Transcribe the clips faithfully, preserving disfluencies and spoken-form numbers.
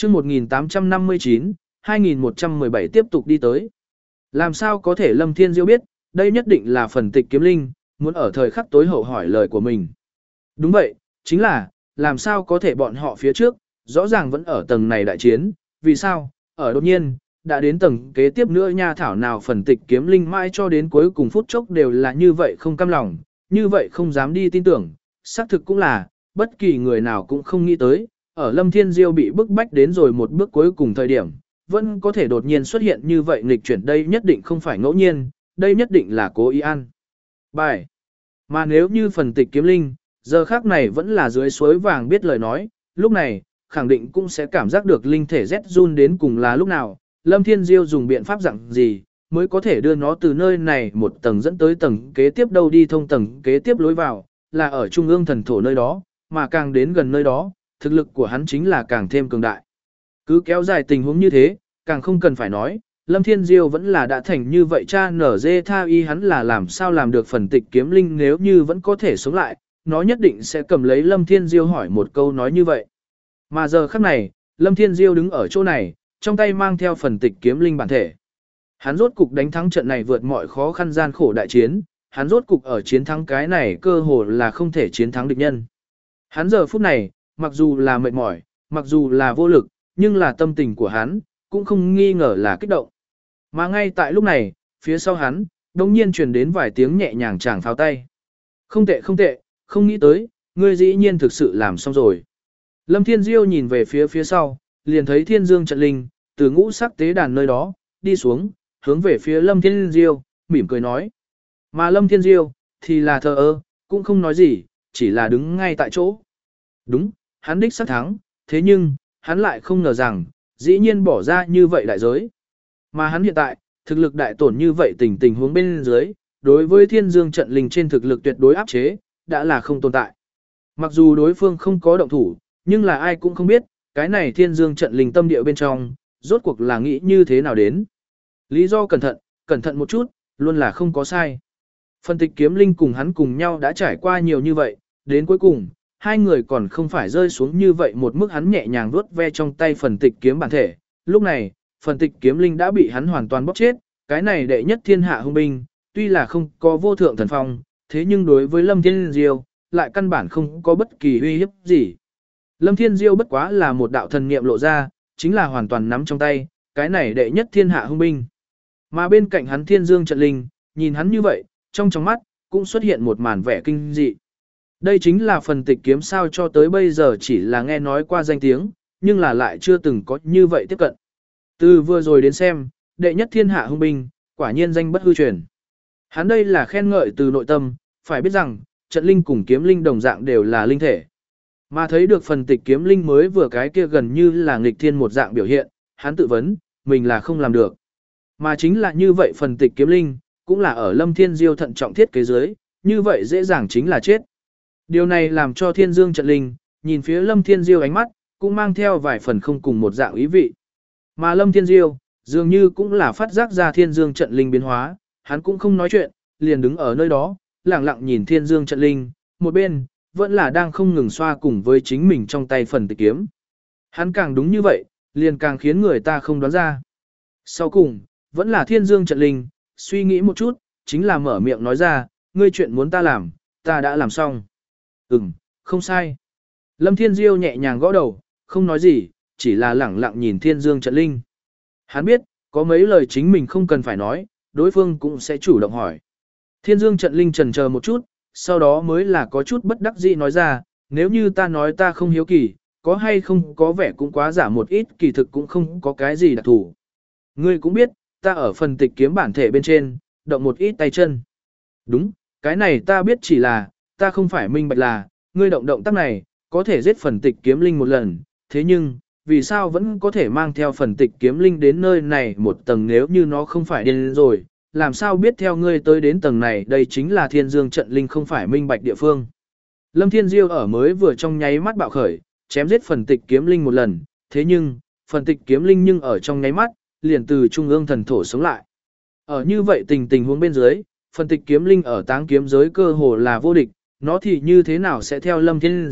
chương một nghìn tám trăm năm mươi chín, hai nghìn một trăm mười bảy tiếp tục đi tới. Làm sao có thể Lâm Thiên Diêu biết, đây nhất định là phần tịch kiếm linh, muốn ở thời khắc tối hậu hỏi lời của mình. Đúng vậy, chính là, làm sao có thể bọn họ phía trước, rõ ràng vẫn ở tầng này đại chiến, vì sao, ở đột nhiên, đã đến tầng kế tiếp nữa nha, thảo nào phần tịch kiếm linh mãi cho đến cuối cùng phút chốc đều là như vậy không cam lòng, như vậy không dám đi tin tưởng, xác thực cũng là, bất kỳ người nào cũng không nghĩ tới, ở Lâm Thiên Diêu bị bức bách đến rồi một bước cuối cùng thời điểm, vẫn có thể đột nhiên xuất hiện như vậy nghịch chuyển, đây nhất định không phải ngẫu nhiên, đây nhất định là cố ý ăn. Bài. Mà nếu như phần tịch kiếm linh, giờ khác này vẫn là dưới suối vàng biết lời nói, lúc này, khẳng định cũng sẽ cảm giác được linh thể rét run đến cùng là lúc nào, Lâm Thiên Diêu dùng biện pháp dạng gì, mới có thể đưa nó từ nơi này một tầng dẫn tới tầng kế tiếp đâu đi thông tầng kế tiếp lối vào, là ở trung ương thần thổ nơi đó, mà càng đến gần nơi đó, thực lực của hắn chính là càng thêm cường đại. Cứ kéo dài tình huống như thế, càng không cần phải nói, Lâm Thiên Diêu vẫn là đã thành như vậy, cha nở dê tha y hắn là làm sao làm được phần tịch kiếm linh nếu như vẫn có thể sống lại, nó nhất định sẽ cầm lấy Lâm Thiên Diêu hỏi một câu nói như vậy. Mà giờ khắc này, Lâm Thiên Diêu đứng ở chỗ này, trong tay mang theo phần tịch kiếm linh bản thể. Hắn rốt cục đánh thắng trận này vượt mọi khó khăn gian khổ đại chiến, hắn rốt cục ở chiến thắng cái này cơ hồ là không thể chiến thắng địch nhân. Hắn giờ phút này, mặc dù là mệt mỏi, mặc dù là vô lực, nhưng là tâm tình của hắn, cũng không nghi ngờ là kích động. Mà ngay tại lúc này, phía sau hắn, đồng nhiên truyền đến vài tiếng nhẹ nhàng chàng pháo tay. Không tệ không tệ, không nghĩ tới, ngươi dĩ nhiên thực sự làm xong rồi. Lâm Thiên Diêu nhìn về phía phía sau, liền thấy Thiên Dương trận linh, từ ngũ sắc tế đàn nơi đó, đi xuống, hướng về phía Lâm Thiên Diêu, mỉm cười nói. Mà Lâm Thiên Diêu, thì là thờ ơ, cũng không nói gì, chỉ là đứng ngay tại chỗ. Đúng, hắn đích xác thắng, thế nhưng, hắn lại không ngờ rằng, dĩ nhiên bỏ ra như vậy đại giới. Mà hắn hiện tại, thực lực đại tổn như vậy tình tình huống bên dưới, đối với Thiên Dương trận linh trên thực lực tuyệt đối áp chế, đã là không tồn tại. Mặc dù đối phương không có động thủ, nhưng là ai cũng không biết, cái này Thiên Dương trận linh tâm địa bên trong, rốt cuộc là nghĩ như thế nào đến. Lý do cẩn thận, cẩn thận một chút, luôn là không có sai. Phân tịch kiếm linh cùng hắn cùng nhau đã trải qua nhiều như vậy, đến cuối cùng, hai người còn không phải rơi xuống như vậy một mức, hắn nhẹ nhàng vuốt ve trong tay phần tịch kiếm bản thể. Lúc này, phần tịch kiếm linh đã bị hắn hoàn toàn bóp chết, cái này đệ nhất thiên hạ hung binh, tuy là không có vô thượng thần phong, thế nhưng đối với Lâm Thiên Diêu, lại căn bản không có bất kỳ uy hiếp gì. Lâm Thiên Diêu bất quá là một đạo thần niệm lộ ra, chính là hoàn toàn nắm trong tay, cái này đệ nhất thiên hạ hung binh. Mà bên cạnh hắn Thiên Dương trận linh, nhìn hắn như vậy, trong trong mắt, cũng xuất hiện một màn vẻ kinh dị. Đây chính là phần tịch kiếm sao, cho tới bây giờ chỉ là nghe nói qua danh tiếng, nhưng là lại chưa từng có như vậy tiếp cận. Từ vừa rồi đến xem, đệ nhất thiên hạ hung binh, quả nhiên danh bất hư truyền. Hắn đây là khen ngợi từ nội tâm, phải biết rằng, trận linh cùng kiếm linh đồng dạng đều là linh thể. Mà thấy được phần tịch kiếm linh mới vừa cái kia gần như là nghịch thiên một dạng biểu hiện, hắn tự vấn, mình là không làm được. Mà chính là như vậy phần tịch kiếm linh, cũng là ở Lâm Thiên Diêu thận trọng thiết kế dưới, như vậy dễ dàng chính là chết. Điều này làm cho Thiên Dương trận linh, nhìn phía Lâm Thiên Diêu ánh mắt, cũng mang theo vài phần không cùng một dạng ý vị. Mà Lâm Thiên Diêu, dường như cũng là phát giác ra Thiên Dương trận linh biến hóa, hắn cũng không nói chuyện, liền đứng ở nơi đó, lặng lặng nhìn Thiên Dương trận linh, một bên, vẫn là đang không ngừng xoa cùng với chính mình trong tay phần tịch kiếm. Hắn càng đúng như vậy, liền càng khiến người ta không đoán ra. Sau cùng, vẫn là Thiên Dương trận linh, suy nghĩ một chút, chính là mở miệng nói ra, ngươi chuyện muốn ta làm, ta đã làm xong. Ừm, không sai. Lâm Thiên Diêu nhẹ nhàng gõ đầu, không nói gì, chỉ là lẳng lặng nhìn Thiên Dương trận linh. Hắn biết, có mấy lời chính mình không cần phải nói, đối phương cũng sẽ chủ động hỏi. Thiên Dương trận linh chần chờ một chút, sau đó mới là có chút bất đắc dĩ nói ra, nếu như ta nói ta không hiếu kỳ, có hay không có vẻ cũng quá giả một ít, kỳ thực cũng không có cái gì đặc thù. Ngươi cũng biết, ta ở phần tịch kiếm bản thể bên trên, động một ít tay chân. Đúng, cái này ta biết, chỉ là, ta không phải minh bạch là, ngươi động động tác này, có thể giết phần tịch kiếm linh một lần, thế nhưng, vì sao vẫn có thể mang theo phần tịch kiếm linh đến nơi này một tầng, nếu như nó không phải điên rồi, làm sao biết theo ngươi tới đến tầng này, đây chính là Thiên Dương trận linh không phải minh bạch địa phương. Lâm Thiên Diêu ở mới vừa trong nháy mắt bạo khởi, chém giết phần tịch kiếm linh một lần, thế nhưng, phần tịch kiếm linh nhưng ở trong nháy mắt, liền từ trung ương thần thổ sống lại. Ở như vậy tình tình huống bên dưới, phần tịch kiếm linh ở táng kiếm giới cơ hồ là vô địch, nó thì như thế nào sẽ theo Lâm Thiên Diêu,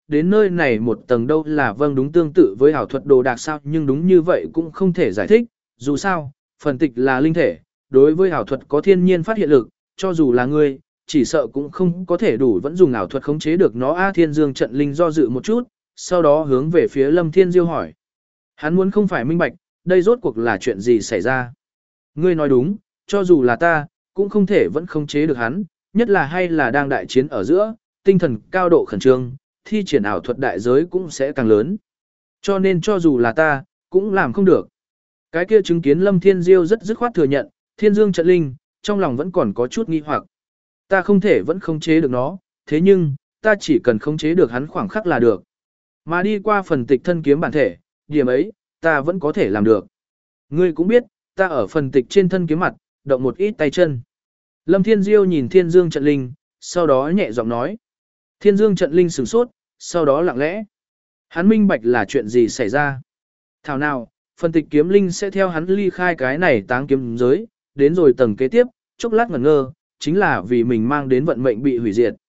đến nơi này một tầng đâu là vâng đúng tương tự với ảo thuật đồ đạc sao, nhưng đúng như vậy cũng không thể giải thích, dù sao, phần tịch là linh thể, đối với ảo thuật có thiên nhiên phát hiện lực, cho dù là ngươi, chỉ sợ cũng không có thể đủ vẫn dùng ảo thuật khống chế được nó. A Thiên Dương trận linh do dự một chút, sau đó hướng về phía Lâm Thiên Diêu hỏi. Hắn muốn không phải minh bạch, đây rốt cuộc là chuyện gì xảy ra. Ngươi nói đúng, cho dù là ta, cũng không thể vẫn khống chế được hắn, nhất là hay là đang đại chiến ở giữa, tinh thần cao độ khẩn trương, thi triển ảo thuật đại giới cũng sẽ càng lớn. Cho nên cho dù là ta, cũng làm không được. Cái kia chứng kiến Lâm Thiên Diêu rất dứt khoát thừa nhận, Thiên Dương trận linh, trong lòng vẫn còn có chút nghi hoặc. Ta không thể vẫn khống chế được nó, thế nhưng, ta chỉ cần khống chế được hắn khoảng khắc là được. Mà đi qua phần tịch thân kiếm bản thể, điểm ấy, ta vẫn có thể làm được. Ngươi cũng biết, ta ở phần tịch trên thân kiếm mặt, động một ít tay chân. Lâm Thiên Diêu nhìn Thiên Dương trận linh, sau đó nhẹ giọng nói. Thiên Dương trận linh sửng sốt, sau đó lặng lẽ. Hắn minh bạch là chuyện gì xảy ra. Thảo nào, phần tịch kiếm linh sẽ theo hắn ly khai cái này táng kiếm giới, đến rồi tầng kế tiếp, chốc lát ngẩn ngơ, chính là vì mình mang đến vận mệnh bị hủy diệt.